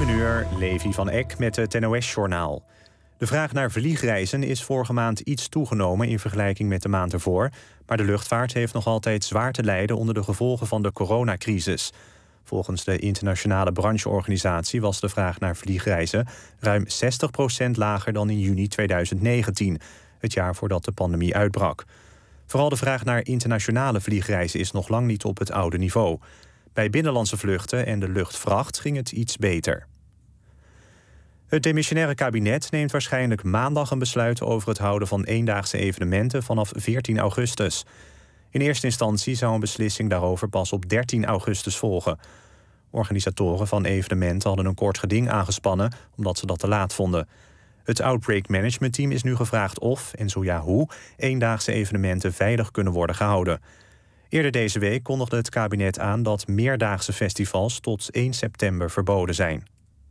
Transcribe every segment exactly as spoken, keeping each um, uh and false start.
zeven uur, Levi van Eck met het N O S-journaal. De vraag naar vliegreizen is vorige maand iets toegenomen in vergelijking met de maand ervoor, maar de luchtvaart heeft nog altijd zwaar te lijden onder de gevolgen van de coronacrisis. Volgens de internationale brancheorganisatie was de vraag naar vliegreizen ruim zestig procent lager dan in juni tweeduizend negentien, het jaar voordat de pandemie uitbrak. Vooral de vraag naar internationale vliegreizen is nog lang niet op het oude niveau. Bij binnenlandse vluchten en de luchtvracht ging het iets beter. Het demissionaire kabinet neemt waarschijnlijk maandag een besluit over het houden van eendaagse evenementen vanaf veertien augustus. In eerste instantie zou een beslissing daarover pas op dertien augustus volgen. Organisatoren van evenementen hadden een kort geding aangespannen omdat ze dat te laat vonden. Het Outbreak Management Team is nu gevraagd of, en zo ja hoe, eendaagse evenementen veilig kunnen worden gehouden. Eerder deze week kondigde het kabinet aan dat meerdaagse festivals tot één september verboden zijn.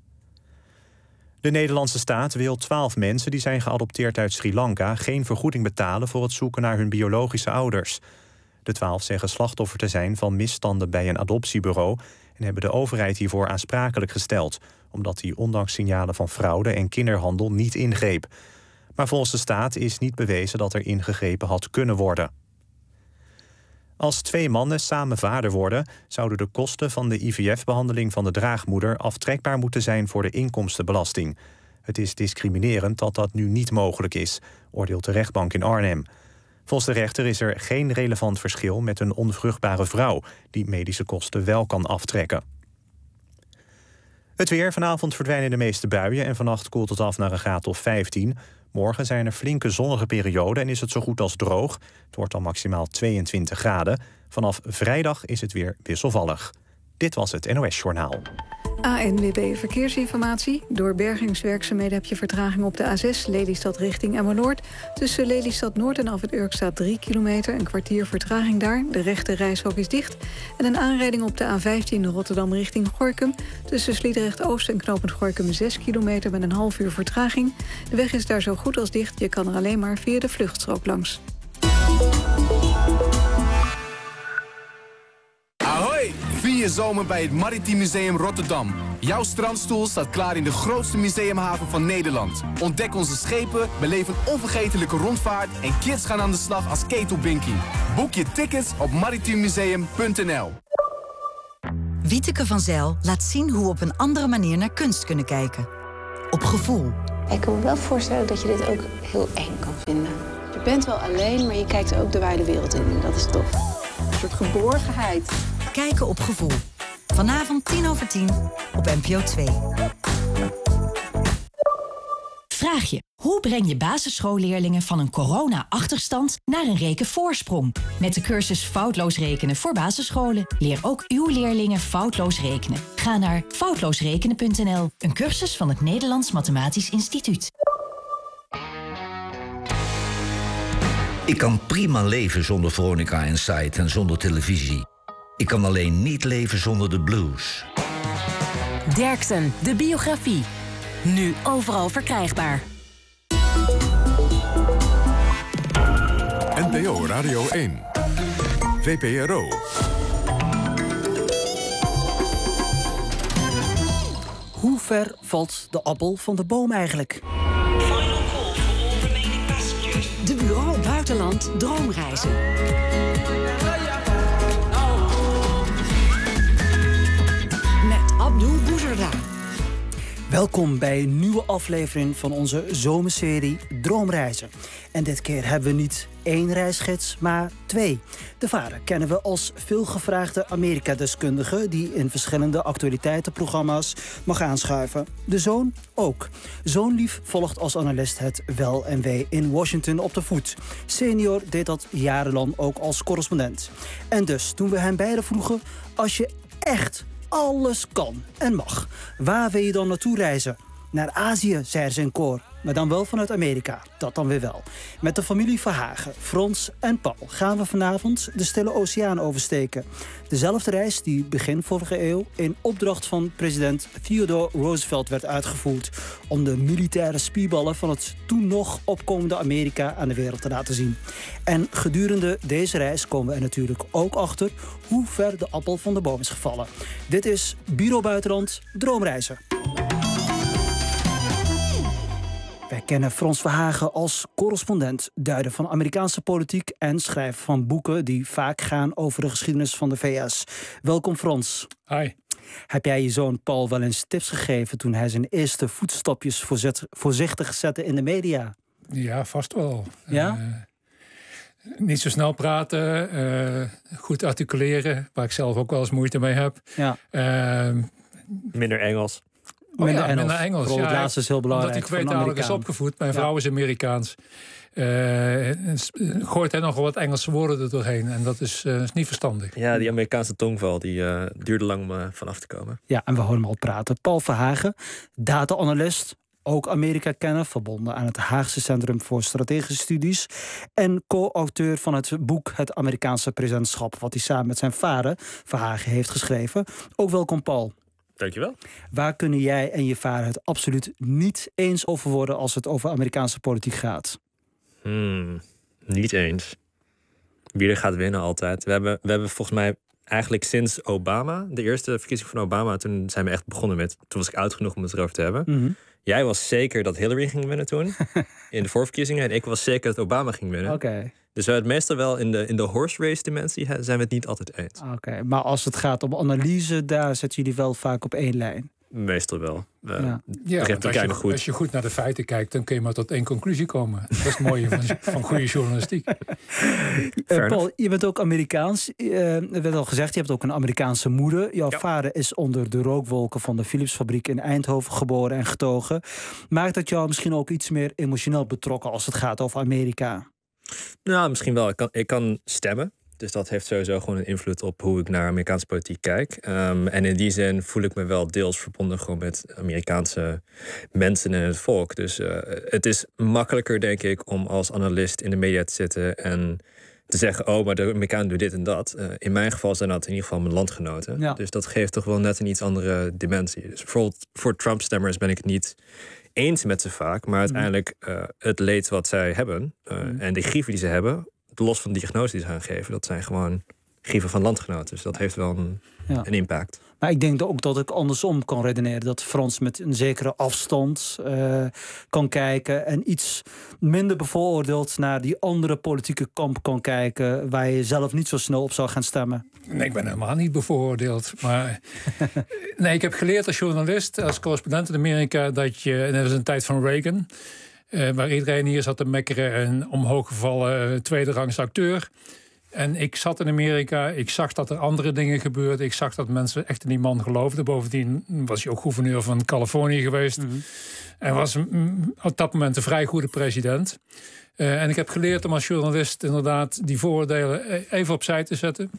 De Nederlandse staat wil twaalf mensen die zijn geadopteerd uit Sri Lanka geen vergoeding betalen voor het zoeken naar hun biologische ouders. De twaalf zeggen slachtoffer te zijn van misstanden bij een adoptiebureau en hebben de overheid hiervoor aansprakelijk gesteld, omdat hij ondanks signalen van fraude en kinderhandel niet ingreep. Maar volgens de staat is niet bewezen dat er ingegrepen had kunnen worden. Als twee mannen samen vader worden, zouden de kosten van de I V F-behandeling van de draagmoeder aftrekbaar moeten zijn voor de inkomstenbelasting. Het is discriminerend dat dat nu niet mogelijk is, oordeelt de rechtbank in Arnhem. Volgens de rechter is er geen relevant verschil met een onvruchtbare vrouw die medische kosten wel kan aftrekken. Het weer. Vanavond verdwijnen de meeste buien en vannacht koelt het af naar een graad of vijftien. Morgen zijn er flinke zonnige perioden en is het zo goed als droog. Het wordt dan maximaal tweeëntwintig graden. Vanaf vrijdag is het weer wisselvallig. Dit was het N O S-journaal. A N W B Verkeersinformatie. Door bergingswerkzaamheden heb je vertraging op de A zes Lelystad richting Emmeloord. Tussen Lelystad Noord en Afrit Urk staat drie kilometer. Een kwartier vertraging daar. De rechte reishok is dicht. En een aanrijding op de A vijftien Rotterdam richting Gorinchem. Tussen Sliedrecht Oost en knooppunt Gorinchem zes kilometer met een half uur vertraging. De weg is daar zo goed als dicht. Je kan er alleen maar via de vluchtstrook langs. Ahoy! Vier je zomer bij het Maritiem Museum Rotterdam. Jouw strandstoel staat klaar in de grootste museumhaven van Nederland. Ontdek onze schepen, beleef een onvergetelijke rondvaart en kids gaan aan de slag als ketelbinkie. Boek je tickets op maritiem museum punt n l. Wieteke van Zijl laat zien hoe we op een andere manier naar kunst kunnen kijken. Op gevoel. Ik kan me wel voorstellen dat je dit ook heel eng kan vinden. Je bent wel alleen, maar je kijkt ook de wijde wereld in en dat is tof. Een soort geborgenheid. Kijken op gevoel. Vanavond tien over tien op N P O twee. Vraag je, hoe breng je basisschoolleerlingen van een corona-achterstand naar een rekenvoorsprong? Met de cursus Foutloos Rekenen voor basisscholen leer ook uw leerlingen foutloos rekenen. Ga naar foutloosrekenen punt n l, een cursus van het Nederlands Mathematisch Instituut. Ik kan prima leven zonder Veronica Inside en zonder televisie. Ik kan alleen niet leven zonder de blues. Derksen, de biografie. Nu overal verkrijgbaar. N P O Radio één. V P R O. Hoe ver valt de appel van de boom eigenlijk? De Bureau Buitenland Droomreizen. Met Abdul Boezerda. Welkom bij een nieuwe aflevering van onze zomerserie Droomreizen. En dit keer hebben we niet één reisgids, maar twee. De vader kennen we als veelgevraagde Amerika-deskundige die in verschillende actualiteitenprogramma's mag aanschuiven. De zoon ook. Zoonlief volgt als analist het wel en wee in Washington op de voet. Senior deed dat jarenlang ook als correspondent. En dus toen we hem beiden vroegen, als je echt alles kan en mag, waar wil je dan naartoe reizen? Naar Azië, zeiden ze in koor. Maar dan wel vanuit Amerika. Dat dan weer wel. Met de familie Verhagen, Frans en Paul gaan we vanavond de Stille Oceaan oversteken. Dezelfde reis die begin vorige eeuw in opdracht van president Theodore Roosevelt werd uitgevoerd. Om de militaire spierballen van het toen nog opkomende Amerika aan de wereld te laten zien. En gedurende deze reis komen we er natuurlijk ook achter hoe ver de appel van de boom is gevallen. Dit is Bureau Buitenland Droomreizen. Wij kennen Frans Verhagen als correspondent, duider van Amerikaanse politiek en schrijver van boeken die vaak gaan over de geschiedenis van de V S. Welkom Frans. Hi. Heb jij je zoon Paul wel eens tips gegeven toen hij zijn eerste voetstapjes voorzet, voorzichtig zette in de media? Ja, vast wel. Ja? Uh, niet zo snel praten, uh, goed articuleren, waar ik zelf ook wel eens moeite mee heb. Ja. Uh, minder Engels. Oh minder ja, Engels. minder Engels. Vooral het ja, laatste is heel belangrijk. Omdat hij tweetalig is opgevoed. Mijn vrouw ja. is Amerikaans. Uh, gooit hij nogal wat Engelse woorden er doorheen. En dat is, uh, is niet verstandig. Ja, die Amerikaanse tongval die, uh, duurde lang om uh, vanaf te komen. Ja, en we horen hem al praten. Paul Verhagen, data-analyst, ook Amerika-kenner, verbonden aan het Haagse Centrum voor Strategische Studies en co-auteur van het boek Het Amerikaanse Presidentschap, wat hij samen met zijn vader Verhagen heeft geschreven. Ook welkom, Paul. Dankjewel. Waar kunnen jij en je vader het absoluut niet eens over worden als het over Amerikaanse politiek gaat? Hmm, niet eens. Wie er gaat winnen altijd. We hebben, we hebben volgens mij eigenlijk sinds Obama, de eerste verkiezing van Obama, toen zijn we echt begonnen met, toen was ik oud genoeg om het erover te hebben. Mm-hmm. Jij was zeker dat Hillary ging winnen toen, in de voorverkiezingen. En ik was zeker dat Obama ging winnen. Okay. Dus we het meestal wel in de, in de horse race dimensie zijn we het niet altijd eens. Oké, okay. Maar als het gaat om analyse, daar zetten jullie wel vaak op één lijn. Meestal wel. Uh, ja, ja als, je, goed. als je goed naar de feiten kijkt, dan kun je maar tot één conclusie komen. Dat is het mooie van, van goede journalistiek. Uh, Paul, je bent ook Amerikaans. Uh, er werd al gezegd, je hebt ook een Amerikaanse moeder. Jouw ja. vader is onder de rookwolken van de Philipsfabriek in Eindhoven geboren en getogen. Maakt dat jou misschien ook iets meer emotioneel betrokken als het gaat over Amerika? Nou, misschien wel. Ik kan, ik kan stemmen. Dus dat heeft sowieso gewoon een invloed op hoe ik naar Amerikaanse politiek kijk. Um, en in die zin voel ik me wel deels verbonden gewoon met Amerikaanse mensen en het volk. Dus uh, het is makkelijker, denk ik, om als analist in de media te zitten en te zeggen, oh, maar de Amerikanen doen dit en dat. Uh, in mijn geval zijn dat in ieder geval mijn landgenoten. Ja. Dus dat geeft toch wel net een iets andere dimensie. Dus bijvoorbeeld voor Trump-stemmers ben ik het niet eens met ze vaak, maar uiteindelijk uh, het leed wat zij hebben uh, mm. en de grieven die ze hebben, los van de diagnose die ze gaan geven, dat zijn gewoon grieven van landgenoten. Dus dat heeft wel een, ja. een impact. Maar ik denk ook dat ik andersom kan redeneren. Dat Frans met een zekere afstand uh, kan kijken en iets minder bevooroordeeld naar die andere politieke kamp kan kijken, waar je zelf niet zo snel op zou gaan stemmen. Nee, ik ben helemaal niet bevooroordeeld. Maar nee, ik heb geleerd als journalist, als correspondent in Amerika, dat je, en dat was een tijd van Reagan, Uh, waar iedereen hier zat te mekkeren, een omhooggevallen uh, tweederangs acteur. En ik zat in Amerika, ik zag dat er andere dingen gebeurden. Ik zag dat mensen echt in die man geloofden. Bovendien was hij ook gouverneur van Californië geweest. Mm-hmm. En was mm, op dat moment een vrij goede president. Uh, en ik heb geleerd om als journalist inderdaad die vooroordelen even opzij te zetten.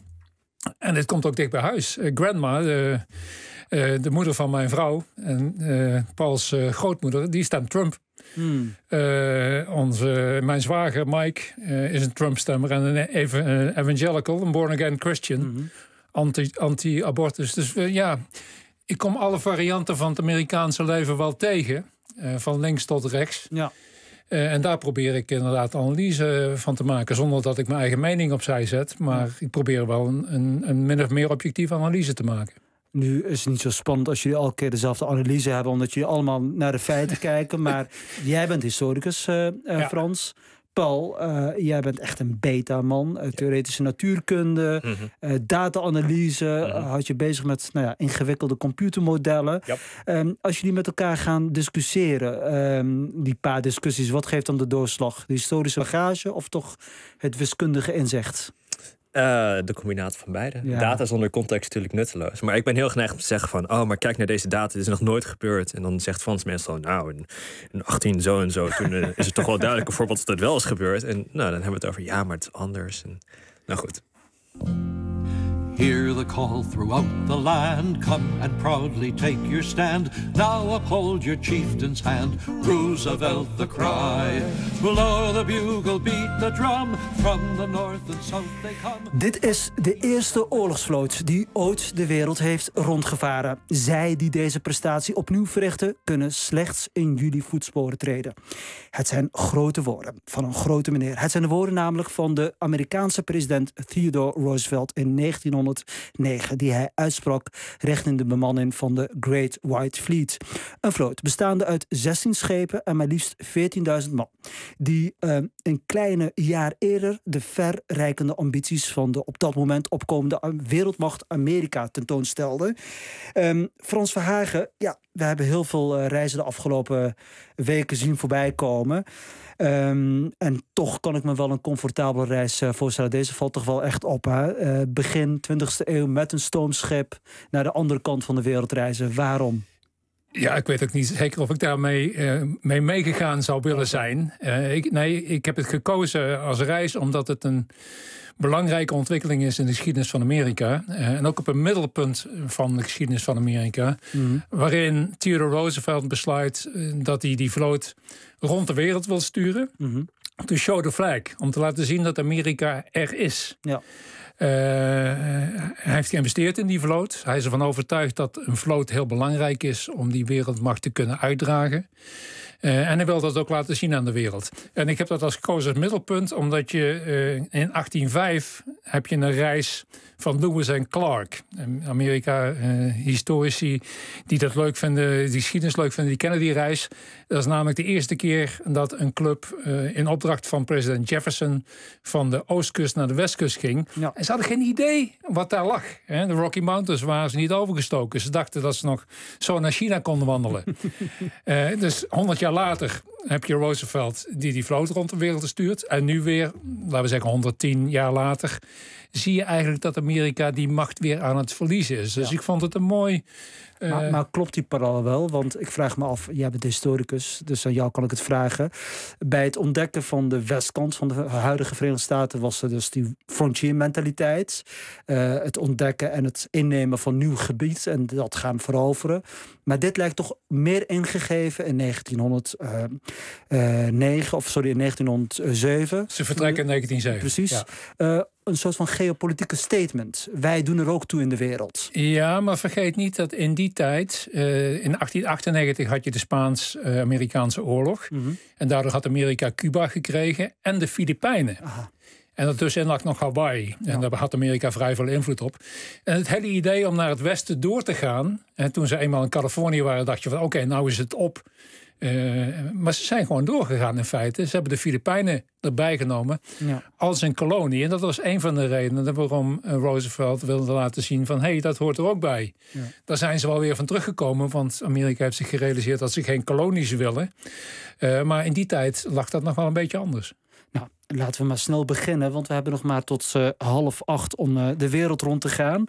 En dit komt ook dicht bij huis. Uh, grandma, de, uh, de moeder van mijn vrouw en uh, Pauls uh, grootmoeder, die stemt Trump. Hmm. Uh, onze, mijn zwager Mike uh, is een Trump-stemmer en een ev- uh, evangelical, een born-again Christian, mm-hmm. anti, anti-abortus. Dus uh, ja, ik kom alle varianten van het Amerikaanse leven wel tegen, uh, van links tot rechts. Ja. Uh, en daar probeer ik inderdaad analyse van te maken, zonder dat ik mijn eigen mening opzij zet. Maar ja. ik probeer wel een, een, een min of meer objectieve analyse te maken. Nu is het niet zo spannend als jullie elke keer dezelfde analyse hebben, omdat jullie allemaal naar de feiten kijken. Maar jij bent historicus, uh, uh, ja. Frans. Paul, uh, jij bent echt een beta-man. Uh, theoretische natuurkunde, mm-hmm. uh, data-analyse. Mm-hmm. Uh, houd je bezig met nou ja, ingewikkelde computermodellen. Yep. Um, als jullie met elkaar gaan discussiëren, um, die paar discussies, wat geeft dan de doorslag? De historische bagage of toch het wiskundige inzicht? Uh, de combinatie van beide. Ja. Data zonder context is natuurlijk nutteloos. Maar ik ben heel geneigd om te zeggen van, oh, maar kijk naar deze data, dit is nog nooit gebeurd. En dan zegt Frans meestal, nou, in, in achttien zo en zo, toen uh, is het toch wel duidelijk een voorbeeld dat het wel is gebeurd. En nou, dan hebben we het over, ja, maar het is anders. En, nou goed. Hear the call throughout the land. Come and proudly take your stand. Now uphold your chieftain's hand. Roosevelt the cry. Blow the bugle, beat the drum. From the north and south they come. Dit is de eerste oorlogsvloot die ooit de wereld heeft rondgevaren. Zij die deze prestatie opnieuw verrichten, kunnen slechts in jullie voetsporen treden. Het zijn grote woorden van een grote meneer. Het zijn de woorden namelijk van de Amerikaanse president Theodore Roosevelt in negentienhonderdvijfentwintig. negentienhonderdnegen... die hij uitsprak richting de bemanning van de Great White Fleet. Een vloot bestaande uit zestien schepen en maar liefst veertienduizend man. Die uh, een kleine jaar eerder de verrijkende ambities van de op dat moment opkomende wereldmacht Amerika tentoonstelde. Um, Frans Verhagen, ja, we hebben heel veel uh, reizen de afgelopen weken zien voorbij komen. Um, en toch kan ik me wel een comfortabele reis uh, voorstellen. Deze valt toch wel echt op. Hè? Uh, begin twintigste eeuw met een stoomschip naar de andere kant van de wereld reizen. Waarom? Ja, ik weet ook niet zeker of ik daarmee uh, mee meegegaan zou willen zijn. Uh, ik, nee, ik heb het gekozen als reis omdat het een belangrijke ontwikkeling is in de geschiedenis van Amerika. Uh, en ook op een middelpunt van de geschiedenis van Amerika. Mm-hmm. Waarin Theodore Roosevelt besluit uh, dat hij die vloot rond de wereld wil sturen. Mm-hmm. To show the flag. Om te laten zien dat Amerika er is. Ja. Uh, hij heeft geïnvesteerd in die vloot. Hij is ervan overtuigd dat een vloot heel belangrijk is om die wereldmacht te kunnen uitdragen. Uh, en hij wil dat ook laten zien aan de wereld. En ik heb dat als gekozen als middelpunt, omdat je uh, in achttien vijf heb je een reis van Lewis en Clark. Amerika, uh, historici die dat leuk vinden, die geschiedenis leuk vinden, die kennen die reis. Dat is namelijk de eerste keer dat een club uh, in opdracht van president Jefferson van de oostkust naar de westkust ging. Ja. En ze hadden geen idee wat daar lag. Hè? De Rocky Mountains waren ze niet overgestoken. Ze dachten dat ze nog zo naar China konden wandelen. uh, dus honderd jaar later heb je Roosevelt die die vloot rond de wereld stuurt. En nu weer, laten we zeggen honderdtien jaar later, zie je eigenlijk dat Amerika die macht weer aan het verliezen is. Dus ja. ik vond het een mooi... Uh... Maar, maar klopt die parallel wel? Want ik vraag me af, jij bent historicus, dus aan jou kan ik het vragen. Bij het ontdekken van de westkant van de huidige Verenigde Staten was er dus die frontier mentaliteit. Uh, het ontdekken en het innemen van nieuw gebied en dat gaan veroveren. Maar dit lijkt toch meer ingegeven in negentienhonderdnegen, of sorry, in negentienhonderdzeven. Ze vertrekken in negentien zeven. Precies. Ja. Uh, een soort van geopolitieke statement. Wij doen er ook toe in de wereld. Ja, maar vergeet niet dat in die tijd, uh, in achttien achtennegentig had je de Spaans-Amerikaanse oorlog. Mm-hmm. En daardoor had Amerika Cuba gekregen en de Filipijnen. Aha. En daartussenin lag nog Hawaii. En ja. daar had Amerika vrij veel invloed op. En het hele idee om naar het westen door te gaan. En toen ze eenmaal in Californië waren, dacht je van oké, okay, nou is het op. Uh, maar ze zijn gewoon doorgegaan in feite. Ze hebben de Filipijnen erbij genomen ja. als een kolonie. En dat was een van de redenen waarom Roosevelt wilde laten zien van hé, hey, dat hoort er ook bij. Ja. Daar zijn ze wel weer van teruggekomen, want Amerika heeft zich gerealiseerd dat ze geen kolonies willen. Uh, maar in die tijd lag dat nog wel een beetje anders. Nou, laten we maar snel beginnen, want we hebben nog maar tot uh, half acht om uh, de wereld rond te gaan.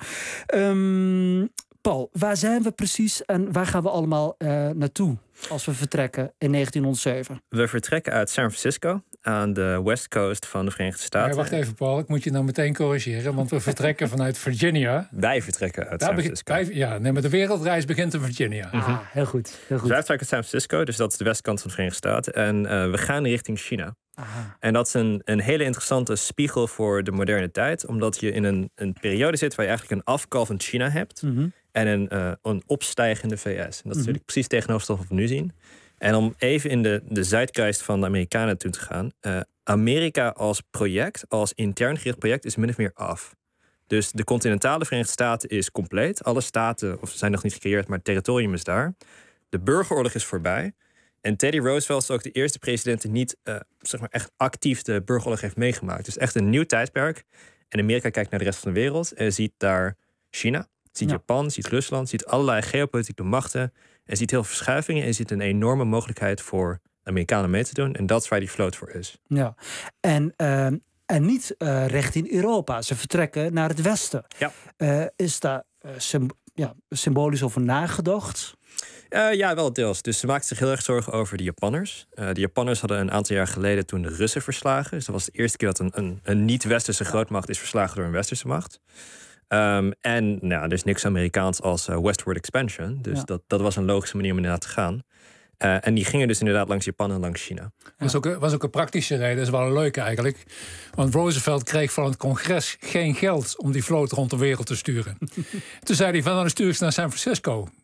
Um, Paul, waar zijn we precies en waar gaan we allemaal uh, naartoe als we vertrekken in negentienhonderdzeven? We vertrekken uit San Francisco aan de west coast van de Verenigde Staten. Ja, wacht even, Paul, ik moet je nou meteen corrigeren, want we vertrekken vanuit Virginia. Wij vertrekken uit Daar San Francisco. Wij, ja, nee, maar de wereldreis begint in Virginia. Ah, heel goed. Heel goed. Dus wij vertrekken uit San Francisco, dus dat is de westkant van de Verenigde Staten. En uh, we gaan richting China. Aha. En dat is een, een hele interessante spiegel voor de moderne tijd, omdat je in een, een periode zit waar je eigenlijk een afkalvend China hebt. Mm-hmm. En een, uh, een opstijgende V S. En dat is mm-hmm. natuurlijk precies tegenover wat we nu zien. En om even in de, de zeitgeist van de Amerikanen toe te gaan. Uh, Amerika als project, als intern gericht project, is min of meer af. Dus de continentale Verenigde Staten is compleet. Alle staten of zijn nog niet gecreëerd, maar het territorium is daar. De burgeroorlog is voorbij. En Teddy Roosevelt is ook de eerste president die niet uh, zeg maar echt actief de burgeroorlog heeft meegemaakt. Dus echt een nieuw tijdperk. En Amerika kijkt naar de rest van de wereld en ziet daar China. Ziet ja. Japan, ziet Rusland, ziet allerlei geopolitieke machten. En ziet heel veel verschuivingen en ziet een enorme mogelijkheid voor Amerikanen mee te doen. En dat is waar die vloot voor is. Ja, en, uh, en niet uh, richting Europa. Ze vertrekken naar het westen. Ja. Uh, is daar uh, symb- ja, symbolisch over nagedacht? Uh, ja, wel deels. Dus ze maakten zich heel erg zorgen over de Japanners. Uh, de Japanners hadden een aantal jaar geleden toen de Russen verslagen. Dus dat was de eerste keer dat een, een, een niet-westerse grootmacht is verslagen door een westerse macht. Um, en nou, er is niks Amerikaans als uh, westward expansion. Dus ja. dat, dat was een logische manier om inderdaad te gaan. Uh, en die gingen dus inderdaad langs Japan en langs China. Dat was ook, was ook een praktische reden. Dat is wel een leuke eigenlijk. Want Roosevelt kreeg van het congres geen geld om die vloot rond de wereld te sturen. Toen zei hij van, dan stuur ik ze naar San Francisco.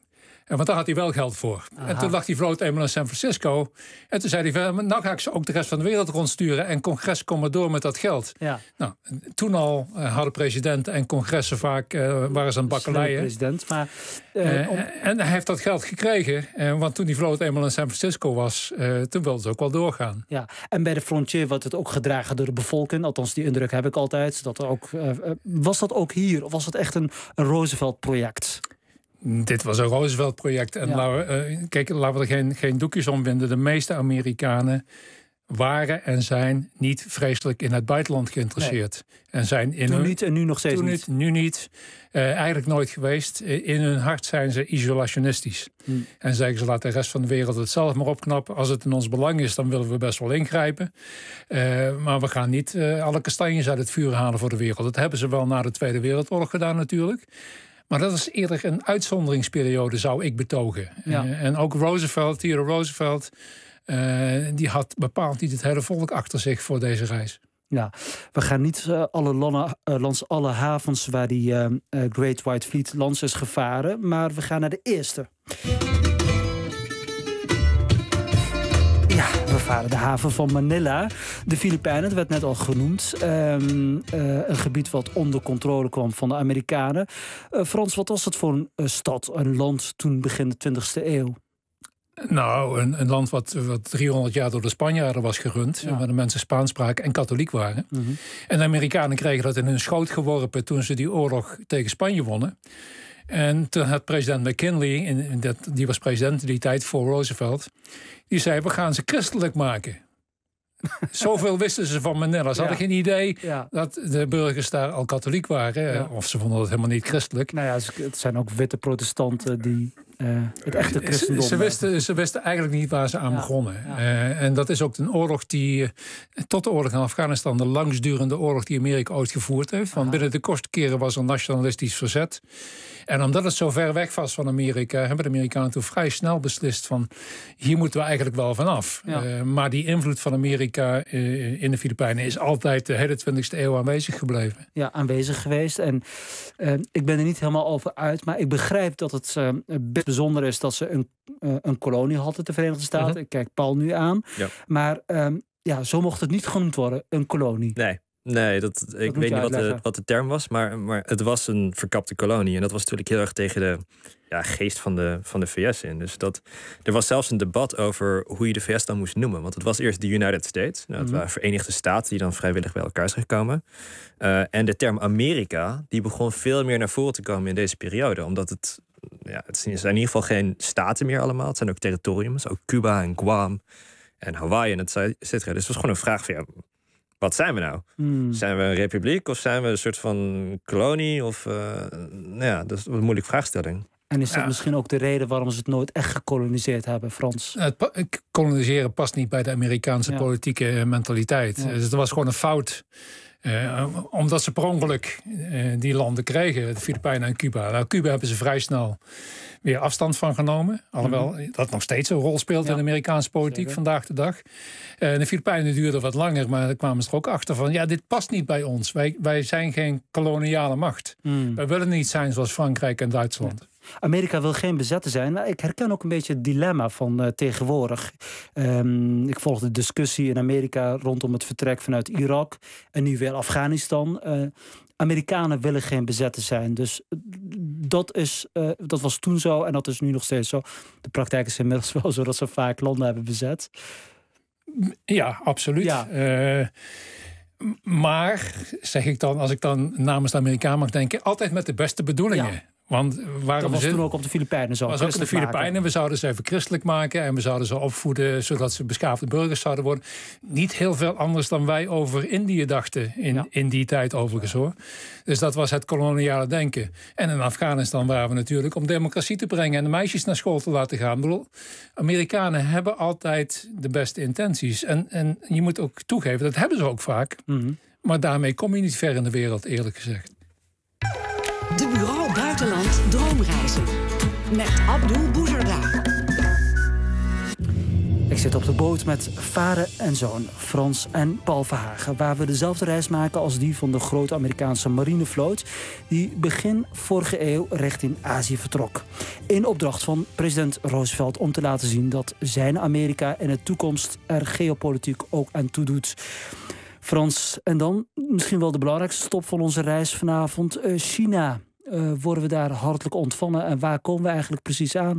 En want daar had hij wel geld voor. Aha. En toen lag die vloot eenmaal in San Francisco. En toen zei hij, nou ga ik ze ook de rest van de wereld rondsturen. En congres kom maar door met dat geld. Ja. Nou, toen al uh, hadden presidenten en congressen vaak uh, waren ze aan het bakkeleien. President, maar, uh, uh, om... En hij heeft dat geld gekregen. Uh, want toen die vloot eenmaal in San Francisco was, uh, toen wilden ze ook wel doorgaan. Ja, en bij de frontier wordt het ook gedragen door de bevolking. Althans, die indruk heb ik altijd. Dat er ook, uh, was dat ook hier? Of was het echt een, een Roosevelt-project? Dit was een Roosevelt-project. En ja. laten we, uh, kijk, laten we er geen, geen doekjes om winden. De meeste Amerikanen waren en zijn niet vreselijk in het buitenland geïnteresseerd. Nee. En zijn in toen hun, niet en nu nog steeds toen niet. Nu niet. Uh, eigenlijk nooit geweest. In hun hart zijn ze isolationistisch. Hmm. En zeggen ze, laat de rest van de wereld het zelf maar opknappen. Als het in ons belang is, dan willen we best wel ingrijpen. Uh, maar we gaan niet uh, alle kastanjes uit het vuur halen voor de wereld. Dat hebben ze wel na de Tweede Wereldoorlog gedaan natuurlijk. Maar dat is eerder een uitzonderingsperiode, zou ik betogen. Ja. Uh, en ook Roosevelt, Theodore Roosevelt, Uh, die had bepaald niet het hele volk achter zich voor deze reis. Ja, we gaan niet uh, alle lange, uh, langs alle havens waar die uh, uh, Great White Fleet langs is gevaren, maar we gaan naar de eerste. Ja, we varen de haven van Manila. De Filipijnen, dat werd net al genoemd. Um, uh, een gebied wat onder controle kwam van de Amerikanen. Uh, Frans, wat was het voor een uh, stad, een land toen begin de twintigste eeuw? Nou, een, een land wat, wat driehonderd jaar door de Spanjaarden was gerund. Ja. Waar de mensen Spaans spraken en katholiek waren. Mm-hmm. En de Amerikanen kregen dat in hun schoot geworpen toen ze die oorlog tegen Spanje wonnen. En toen had president McKinley, in, in dat, die was president in die tijd voor Roosevelt, die zei, we gaan ze christelijk maken. Zoveel wisten ze van Manila. Ze ja. hadden geen idee ja. dat de burgers daar al katholiek waren. Ja. Of ze vonden het helemaal niet christelijk. Nou ja, het zijn ook witte protestanten die uh, het echte christendom... Ze, ze, wisten, ze wisten eigenlijk niet waar ze aan ja. begonnen. Ja. Uh, en dat is ook een oorlog die, uh, tot de oorlog in Afghanistan, de langstdurende oorlog die Amerika ooit gevoerd heeft. Want binnen de kortste keren was er nationalistisch verzet. En omdat het zo ver weg was van Amerika, hebben de Amerikanen toen vrij snel beslist van, hier moeten we eigenlijk wel vanaf. Ja. Uh, maar die invloed van Amerika uh, in de Filipijnen is altijd de hele twintigste eeuw aanwezig gebleven. Ja, aanwezig geweest. En uh, ik ben er niet helemaal over uit, maar ik begrijp dat het uh, best bijzonder is dat ze een, uh, een kolonie hadden, de Verenigde Staten. Uh-huh. Ik kijk Paul nu aan. Ja. Maar um, ja, zo mocht het niet genoemd worden, een kolonie. Nee. Nee, dat, dat ik weet niet wat de, wat de term was, maar, maar het was een verkapte kolonie. En dat was natuurlijk heel erg tegen de ja, geest van de, van de V S in. Dus dat, er was zelfs een debat over hoe je de V S dan moest noemen. Want het was eerst de United States. Nou, het mm-hmm. waren Verenigde Staten die dan vrijwillig bij elkaar zijn gekomen. Uh, en de term Amerika, die begon veel meer naar voren te komen in deze periode. Omdat het, ja, het zijn in ieder geval geen staten meer allemaal. Het zijn ook territoriums, ook Cuba en Guam en Hawaii en et cetera. Dus het was gewoon een vraag van, ja, wat zijn we nou? Hmm. Zijn we een republiek of zijn we een soort van kolonie? Of, uh, nou ja, dat is een moeilijke vraagstelling. En is dat ja. misschien ook de reden waarom ze het nooit echt gekoloniseerd hebben, Frans? Het pa- koloniseren past niet bij de Amerikaanse ja. politieke mentaliteit. Ja. Dus het was gewoon een fout. Uh, omdat ze per ongeluk uh, die landen kregen, de Filipijnen en Cuba. Nou, Cuba hebben ze vrij snel weer afstand van genomen. Alhoewel mm-hmm. dat nog steeds een rol speelt ja. in de Amerikaanse politiek Zeker. vandaag de dag. Uh, de Filipijnen duurden wat langer, maar daar kwamen ze er ook achter van, ja, dit past niet bij ons. Wij, wij zijn geen koloniale macht. Mm. Wij willen niet zijn zoals Frankrijk en Duitsland. Ja. Amerika wil geen bezetter zijn. Maar ik herken ook een beetje het dilemma van uh, tegenwoordig. Um, ik volg de discussie in Amerika rondom het vertrek vanuit Irak. En nu weer Afghanistan. Uh, Amerikanen willen geen bezetter zijn. Dus dat, is, uh, dat was toen zo en dat is nu nog steeds zo. De praktijk is inmiddels wel zo dat ze vaak landen hebben bezet. Ja, absoluut. Ja. Uh, maar, zeg ik dan, als ik dan namens de Amerikaan mag denken, altijd met de beste bedoelingen. Ja. Want waarom dat was zin... toen ook op de Filipijnen zo. was ook op de Filipijnen. Maken. We zouden ze even christelijk maken en we zouden ze opvoeden zodat ze beschaafde burgers zouden worden. Niet heel veel anders dan wij over Indië dachten in, ja. in die tijd overigens hoor. Dus dat was het koloniale denken. En in Afghanistan waren we natuurlijk om democratie te brengen en de meisjes naar school te laten gaan. Ik bedoel, Amerikanen hebben altijd de beste intenties. En, en je moet ook toegeven, dat hebben ze ook vaak. Mm-hmm. Maar daarmee kom je niet ver in de wereld, eerlijk gezegd. De Bureau Buitenland Droomreizen met Abdul Boezerda. Ik zit op de boot met vader en zoon, Frans en Paul Verhagen, waar we dezelfde reis maken als die van de grote Amerikaanse marinevloot, die begin vorige eeuw richting Azië vertrok. In opdracht van president Roosevelt om te laten zien dat zijn Amerika in de toekomst er geopolitiek ook aan toe doet. Frans, en dan misschien wel de belangrijkste stop van onze reis vanavond, uh, China. Uh, worden we daar hartelijk ontvangen en waar komen we eigenlijk precies aan?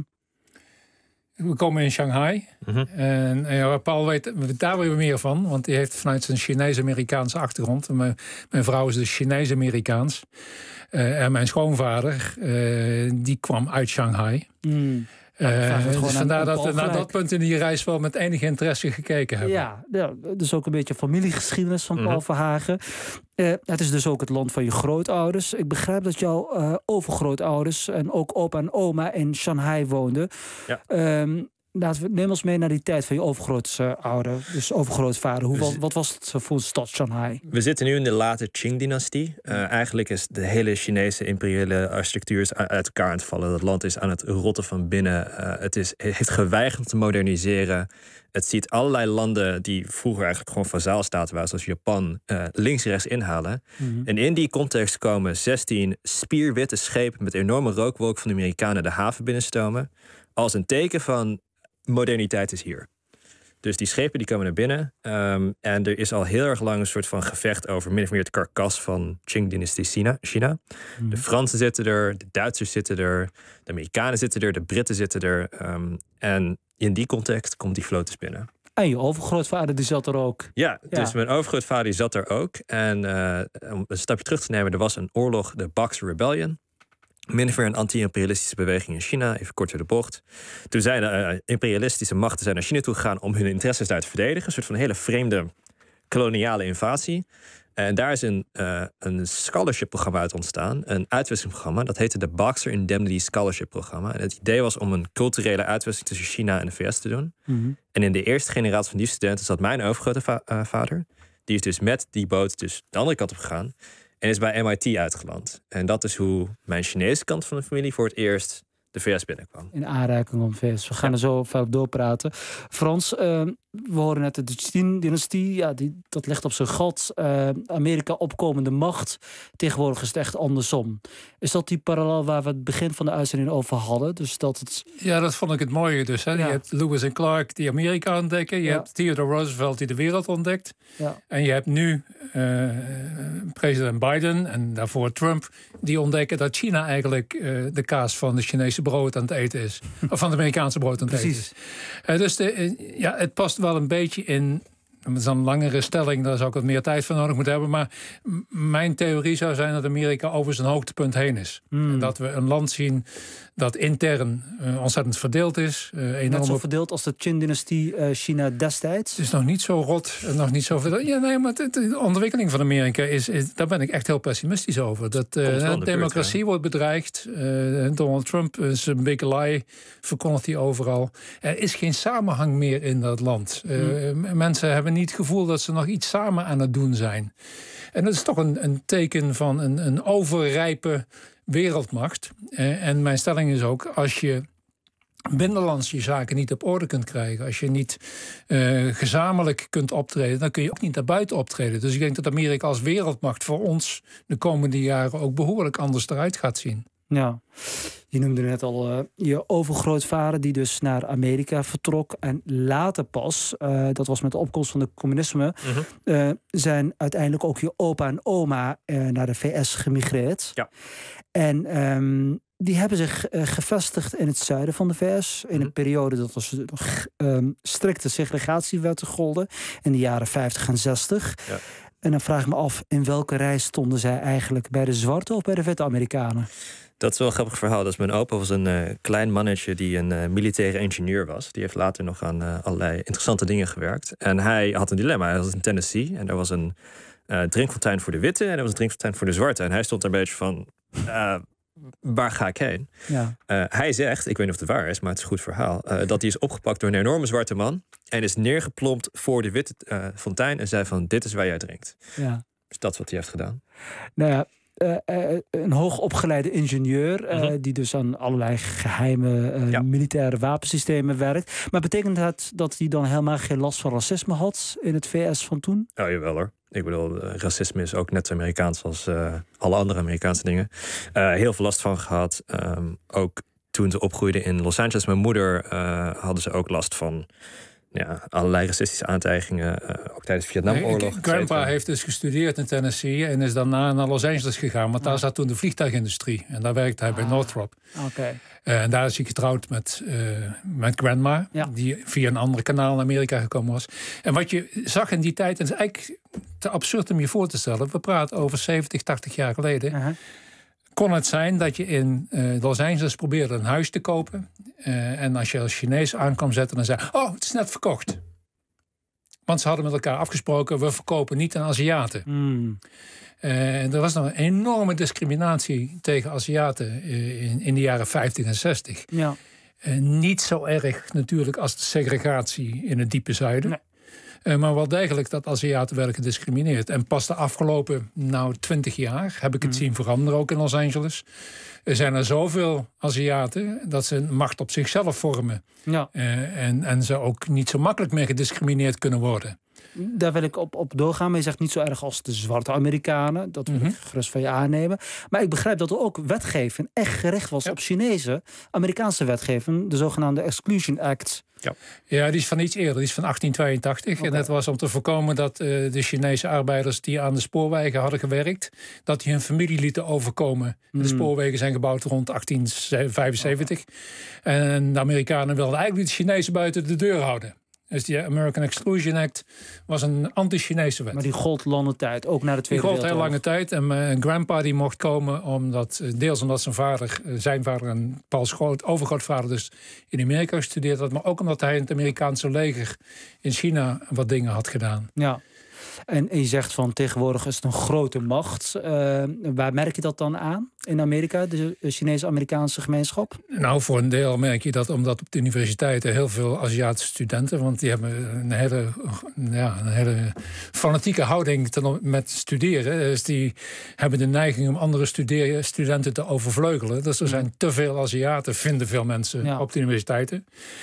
We komen in Shanghai. Uh-huh. En ja, Paul weet, weet daar weer meer van, want die heeft vanuit zijn Chinees-Amerikaanse achtergrond. Mijn, mijn vrouw is dus Chinees-Amerikaans. Uh, en mijn schoonvader, uh, die kwam uit Shanghai. Mm. Uh, dus vandaar dat we naar dat punt in die reis wel met enige interesse gekeken hebben. Ja, ja, dus ook een beetje familiegeschiedenis van Paul mm-hmm. Verhagen. Uh, het is dus ook het land van je grootouders. Ik begrijp dat jouw uh, overgrootouders en ook opa en oma in Shanghai woonden. Ja. Um, Laten we, neem ons mee naar die tijd van je overgrootouder, dus overgrootvader. Hoe, wat, wat was het voor een stad, Shanghai? We zitten nu in de late Qing-dynastie. Uh, eigenlijk is de hele Chinese imperiële architectuur uit elkaar aan het vallen. Dat land is aan het rotten van binnen. Uh, het, is, het heeft geweigerd om te moderniseren. Het ziet allerlei landen die vroeger eigenlijk gewoon vazaalstaten waren, zoals Japan, uh, links-rechts inhalen. Mm-hmm. En in die context komen zestien spierwitte schepen met enorme rookwolk van de Amerikanen de haven binnenstomen. Als een teken van moderniteit is hier. Dus die schepen die komen naar binnen. Um, en er is al heel erg lang een soort van gevecht over min of meer het karkas van Qing-dynastie China. China. Mm. De Fransen zitten er, de Duitsers zitten er, de Amerikanen zitten er, de Britten zitten er. Um, en in die context komt die vloot dus binnen. En je overgrootvader die zat er ook. Ja, dus ja. mijn overgrootvader die zat er ook. En uh, om een stapje terug te nemen, er was een oorlog, de Boxer Rebellion. Min of meer een anti-imperialistische beweging in China, even kort door de bocht. Toen zijn de uh, imperialistische machten zijn naar China toe gegaan om hun interesses daar te verdedigen. Een soort van hele vreemde koloniale invasie. En daar is een, uh, een scholarship-programma uit ontstaan. Een uitwisselingsprogramma. Dat heette de Boxer Indemnity Scholarship-programma. En het idee was om een culturele uitwisseling tussen China en de V S te doen. Mm-hmm. En in de eerste generatie van die studenten zat mijn overgrootvader. Die is dus met die boot dus de andere kant op gegaan. En is bij M I T uitgeland. En dat is hoe mijn Chinese kant van de familie voor het eerst de V S binnenkwam. In aanraking om V S. We gaan ja. er zo verder doorpraten. Frans, uh, we horen net de Qing-dynastie. Ja, die, dat ligt op zijn gat. Uh, Amerika opkomende macht. Tegenwoordig is het echt andersom. Is dat die parallel waar we het begin van de uitzending over hadden? Dus dat het... Ja, dat vond ik het mooie dus. Hè. Ja. Je hebt Lewis en Clark die Amerika ontdekken. Je ja. hebt Theodore Roosevelt die de wereld ontdekt. Ja. En je hebt nu uh, president Biden en daarvoor Trump die ontdekken dat China eigenlijk uh, de kaas van de Chinese brood aan het eten is. Of van de Amerikaanse brood aan het eten is. Uh, dus de, uh, ja, het past wel een beetje in. Dat is een langere stelling, daar zou ik wat meer tijd voor nodig moeten hebben. Maar m- mijn theorie zou zijn dat Amerika over zijn hoogtepunt heen is. Mm. En dat we een land zien dat intern uh, ontzettend verdeeld is. Uh, enorme... Net zo verdeeld als de Qing-dynastie uh, China destijds? Het is nog niet zo rot, nog niet zo verdeeld. Ja, nee, maar de, de ontwikkeling van Amerika, is, is, daar ben ik echt heel pessimistisch over. Dat uh, de democratie buurt, wordt bedreigd. Uh, Donald Trump is een big lie, verkondigt hij overal. Er is geen samenhang meer in dat land. Uh, mm. Mensen hebben niet het gevoel dat ze nog iets samen aan het doen zijn. En dat is toch een, een teken van een, een overrijpe wereldmacht. Eh, en mijn stelling is ook, als je binnenlands je zaken niet op orde kunt krijgen, als je niet uh, gezamenlijk kunt optreden, dan kun je ook niet naar buiten optreden. Dus ik denk dat Amerika als wereldmacht voor ons de komende jaren ook behoorlijk anders eruit gaat zien. Ja, je noemde net al uh, je overgrootvader die dus naar Amerika vertrok. En later pas, uh, dat was met de opkomst van de communisme, uh-huh. uh, zijn uiteindelijk ook je opa en oma uh, naar de V S gemigreerd. Ja. En um, die hebben zich uh, gevestigd in het zuiden van de V S. In een periode dat er um, strikte segregatiewetten golden. In de jaren vijftig en zestig. Ja. En dan vraag ik me af, in welke rij stonden zij eigenlijk? Bij de zwarte of bij de witte Amerikanen? Dat is wel een grappig verhaal. Dus mijn opa was een uh, klein mannetje die een uh, militaire ingenieur was. Die heeft later nog aan uh, allerlei interessante dingen gewerkt. En hij had een dilemma. Hij was in Tennessee en er was een uh, drinkfontein voor de witte en er was een drinkfontein voor de zwarte. En hij stond er een beetje van, uh, waar ga ik heen? Ja. Uh, hij zegt, ik weet niet of het waar is, maar het is een goed verhaal, uh, dat hij is opgepakt door een enorme zwarte man en is neergeplompt voor de witte uh, fontein en zei van, dit is waar jij drinkt. Ja. Dus dat is wat hij heeft gedaan. Nou ja, uh, uh, een hoogopgeleide ingenieur... Uh, mm-hmm. die dus aan allerlei geheime uh, ja. militaire wapensystemen werkt. Maar betekent dat dat hij dan helemaal geen last van racisme had in het V S van toen? Ja, jawel hoor. Ik bedoel, racisme is ook net zo Amerikaans als uh, alle andere Amerikaanse dingen. Uh, heel veel last van gehad. Um, ook toen ze opgroeiden in Los Angeles, mijn moeder, uh, hadden ze ook last van... Ja, allerlei racistische aantijgingen, uh, ook tijdens de Vietnamoorlog. Nee, grandpa heeft dus gestudeerd in Tennessee en is daarna naar Los Angeles gegaan. Want daar ah. zat toen de vliegtuigindustrie. En daar werkte hij ah. bij Northrop. Okay. Uh, en daar is hij getrouwd met, uh, met grandma, ja. die via een ander kanaal naar Amerika gekomen was. En wat je zag in die tijd, en het is eigenlijk te absurd om je voor te stellen. We praten over zeventig, tachtig jaar geleden. Uh-huh. Kon het zijn dat je in uh, Los Angeles probeerde een huis te kopen. Uh, en als je als Chinees aan kwam zetten, dan zei oh, het is net verkocht. Want ze hadden met elkaar afgesproken, we verkopen niet aan Aziaten. Mm. Uh, en er was nog een enorme discriminatie tegen Aziaten uh, in, in de jaren vijftig en zestig. Ja. Uh, niet zo erg natuurlijk als de segregatie in het diepe zuiden. Nee. Uh, maar wel degelijk dat Aziaten werden gediscrimineerd. En pas de afgelopen nou, twintig jaar heb ik het mm. zien veranderen ook in Los Angeles. Er zijn er zoveel Aziaten dat ze een macht op zichzelf vormen. Ja. Uh, en, en ze ook niet zo makkelijk meer gediscrimineerd kunnen worden. Daar wil ik op, op doorgaan. Maar je zegt niet zo erg als de zwarte Amerikanen. Dat wil mm-hmm. ik gerust van je aannemen. Maar ik begrijp dat er ook wetgeving echt gericht was ja. op Chinese. Amerikaanse wetgeving, de zogenaamde Exclusion Act. Ja. ja, die is van iets eerder. Die is van achttien tweeëntachtig. Okay. En dat was om te voorkomen dat uh, de Chinese arbeiders die aan de spoorwegen hadden gewerkt, dat die hun familie lieten overkomen. Mm. De spoorwegen zijn gebouwd rond achttien vijfenzeventig. Okay. En de Amerikanen wilden eigenlijk de Chinezen buiten de deur houden. Dus die American Exclusion Act was een anti-Chinese wet. Maar die gold lange tijd, ook na de Tweede Wereldoorlog. Die gold heel lange tijd. En mijn grandpa die mocht komen, omdat, deels omdat zijn vader, zijn vader en Paul's groot, overgrootvader dus in Amerika gestudeerd had. Maar ook omdat hij in het Amerikaanse leger in China wat dingen had gedaan. Ja. En, en je zegt van tegenwoordig is het een grote macht. Uh, waar merk je dat dan aan in Amerika, de Chinese-Amerikaanse gemeenschap? Nou, voor een deel merk je dat omdat op de universiteiten heel veel Aziatische studenten, want die hebben een hele, ja, een hele fanatieke houding ten, met studeren. Dus die hebben de neiging om andere studeer, studenten te overvleugelen. Dus er zijn te veel Aziaten, vinden veel mensen ja. op de universiteiten.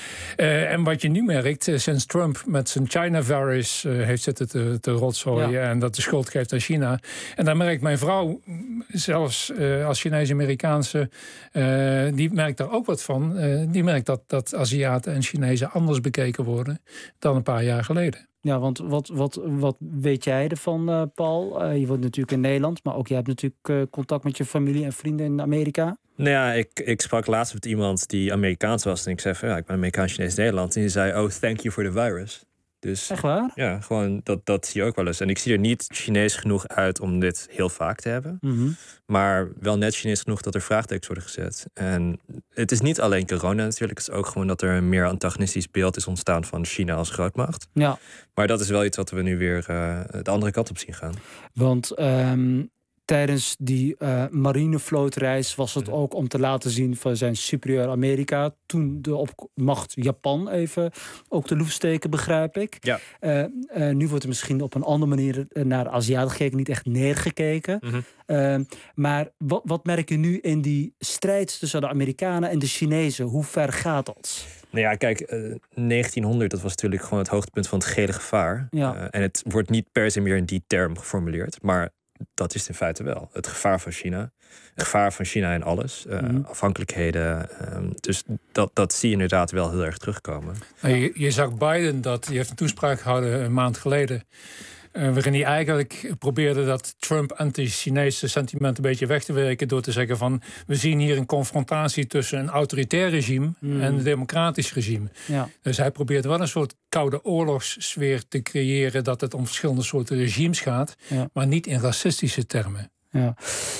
Uh, en wat je nu merkt, sinds Trump met zijn China virus uh, heeft zitten te, te rotzooien ja. en dat de schuld geeft aan China. En dan merkt mijn vrouw, zelfs uh, als Chinees-Amerikaanse, uh, die merkt daar ook wat van. Uh, die merkt dat, dat Aziaten en Chinezen anders bekeken worden dan een paar jaar geleden. Ja, want wat, wat, wat weet jij ervan, uh, Paul? Uh, je woont natuurlijk in Nederland, maar ook jij hebt natuurlijk uh, contact met je familie en vrienden in Amerika. Nou ja, ik, ik sprak laatst met iemand die Amerikaans was en ik zei van ja, ik ben Amerikaans-Chinees Nederland. En die zei, oh, thank you for the virus. Dus, echt waar? Ja, gewoon dat, dat zie je ook wel eens. En ik zie er niet Chinees genoeg uit om dit heel vaak te hebben. Mm-hmm. Maar wel net Chinees genoeg dat er vraagtekens worden gezet. En het is niet alleen corona natuurlijk. Het is ook gewoon dat er een meer antagonistisch beeld is ontstaan van China als grootmacht. Ja. Maar dat is wel iets wat we nu weer uh, de andere kant op zien gaan. Want Um... tijdens die uh, marinevlootreis was het ook om te laten zien van zijn superieur Amerika. Toen de opmacht Japan even ook de loef steken, begrijp ik. Ja. Uh, uh, nu wordt er misschien op een andere manier naar Aziaten gekeken, niet echt neergekeken. Mm-hmm. Uh, maar wat, wat merk je nu in die strijd tussen de Amerikanen en de Chinezen? Hoe ver gaat dat? Nou ja, kijk, uh, negentienhonderd, dat was natuurlijk gewoon het hoogtepunt van het gele gevaar. Ja. Uh, en het wordt niet per se meer in die term geformuleerd, maar dat is het in feite wel. Het gevaar van China. Het gevaar van China in alles. Uh, mm-hmm. Afhankelijkheden. Um, dus dat, dat zie je inderdaad wel heel erg terugkomen. Je, je zag Biden, dat, die heeft een toespraak gehouden een maand geleden. Uh, waarin hij eigenlijk probeerde dat Trump anti-Chinese sentiment een beetje weg te werken door te zeggen van we zien hier een confrontatie tussen een autoritair regime mm. en een democratisch regime. Ja. Dus hij probeert wel een soort koude oorlogssfeer te creëren dat het om verschillende soorten regimes gaat, ja. maar niet in racistische termen. Ja.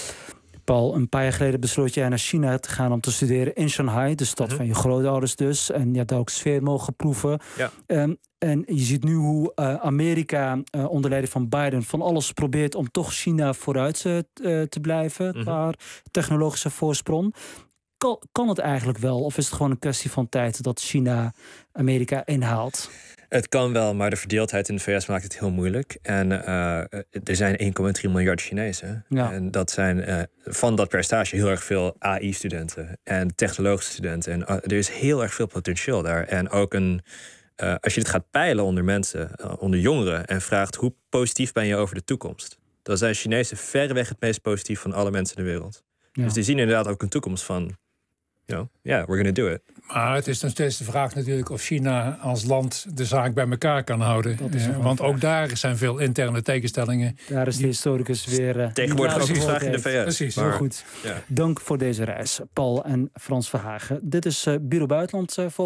Paul, een paar jaar geleden besloot jij naar China te gaan om te studeren in Shanghai, de stad mm-hmm. van je grootouders dus. En je hebt daar ook sfeer mogen proeven. Ja. Um, en je ziet nu hoe uh, Amerika uh, onder leiding van Biden van alles probeert om toch China vooruit uh, te blijven mm-hmm. qua technologische voorsprong. kan, kan het eigenlijk wel? Of is het gewoon een kwestie van tijd dat China Amerika inhaalt? Het kan wel, maar de verdeeldheid in de V S maakt het heel moeilijk. En uh, er zijn één komma drie miljard Chinezen. Ja. En dat zijn uh, van dat percentage heel erg veel A I-studenten en technologische studenten. En uh, er is heel erg veel potentieel daar. En ook een, uh, als je dit gaat peilen onder mensen, uh, onder jongeren, en vraagt hoe positief ben je over de toekomst, dan zijn Chinezen verreweg het meest positief van alle mensen in de wereld. Ja. Dus die zien inderdaad ook een toekomst van, you know, yeah, we're gonna do it. Maar het is nog steeds de vraag natuurlijk of China als land de zaak bij elkaar kan houden. Eh, want ook daar zijn veel interne tegenstellingen. Daar is de historicus weer... Uh, Tegenwoordig ook een vraag in de V S. Precies. Maar, heel goed. Ja. Dank voor deze reis, Paul en Frans Verhagen. Dit is uh, Bureau Buitenland. Uh,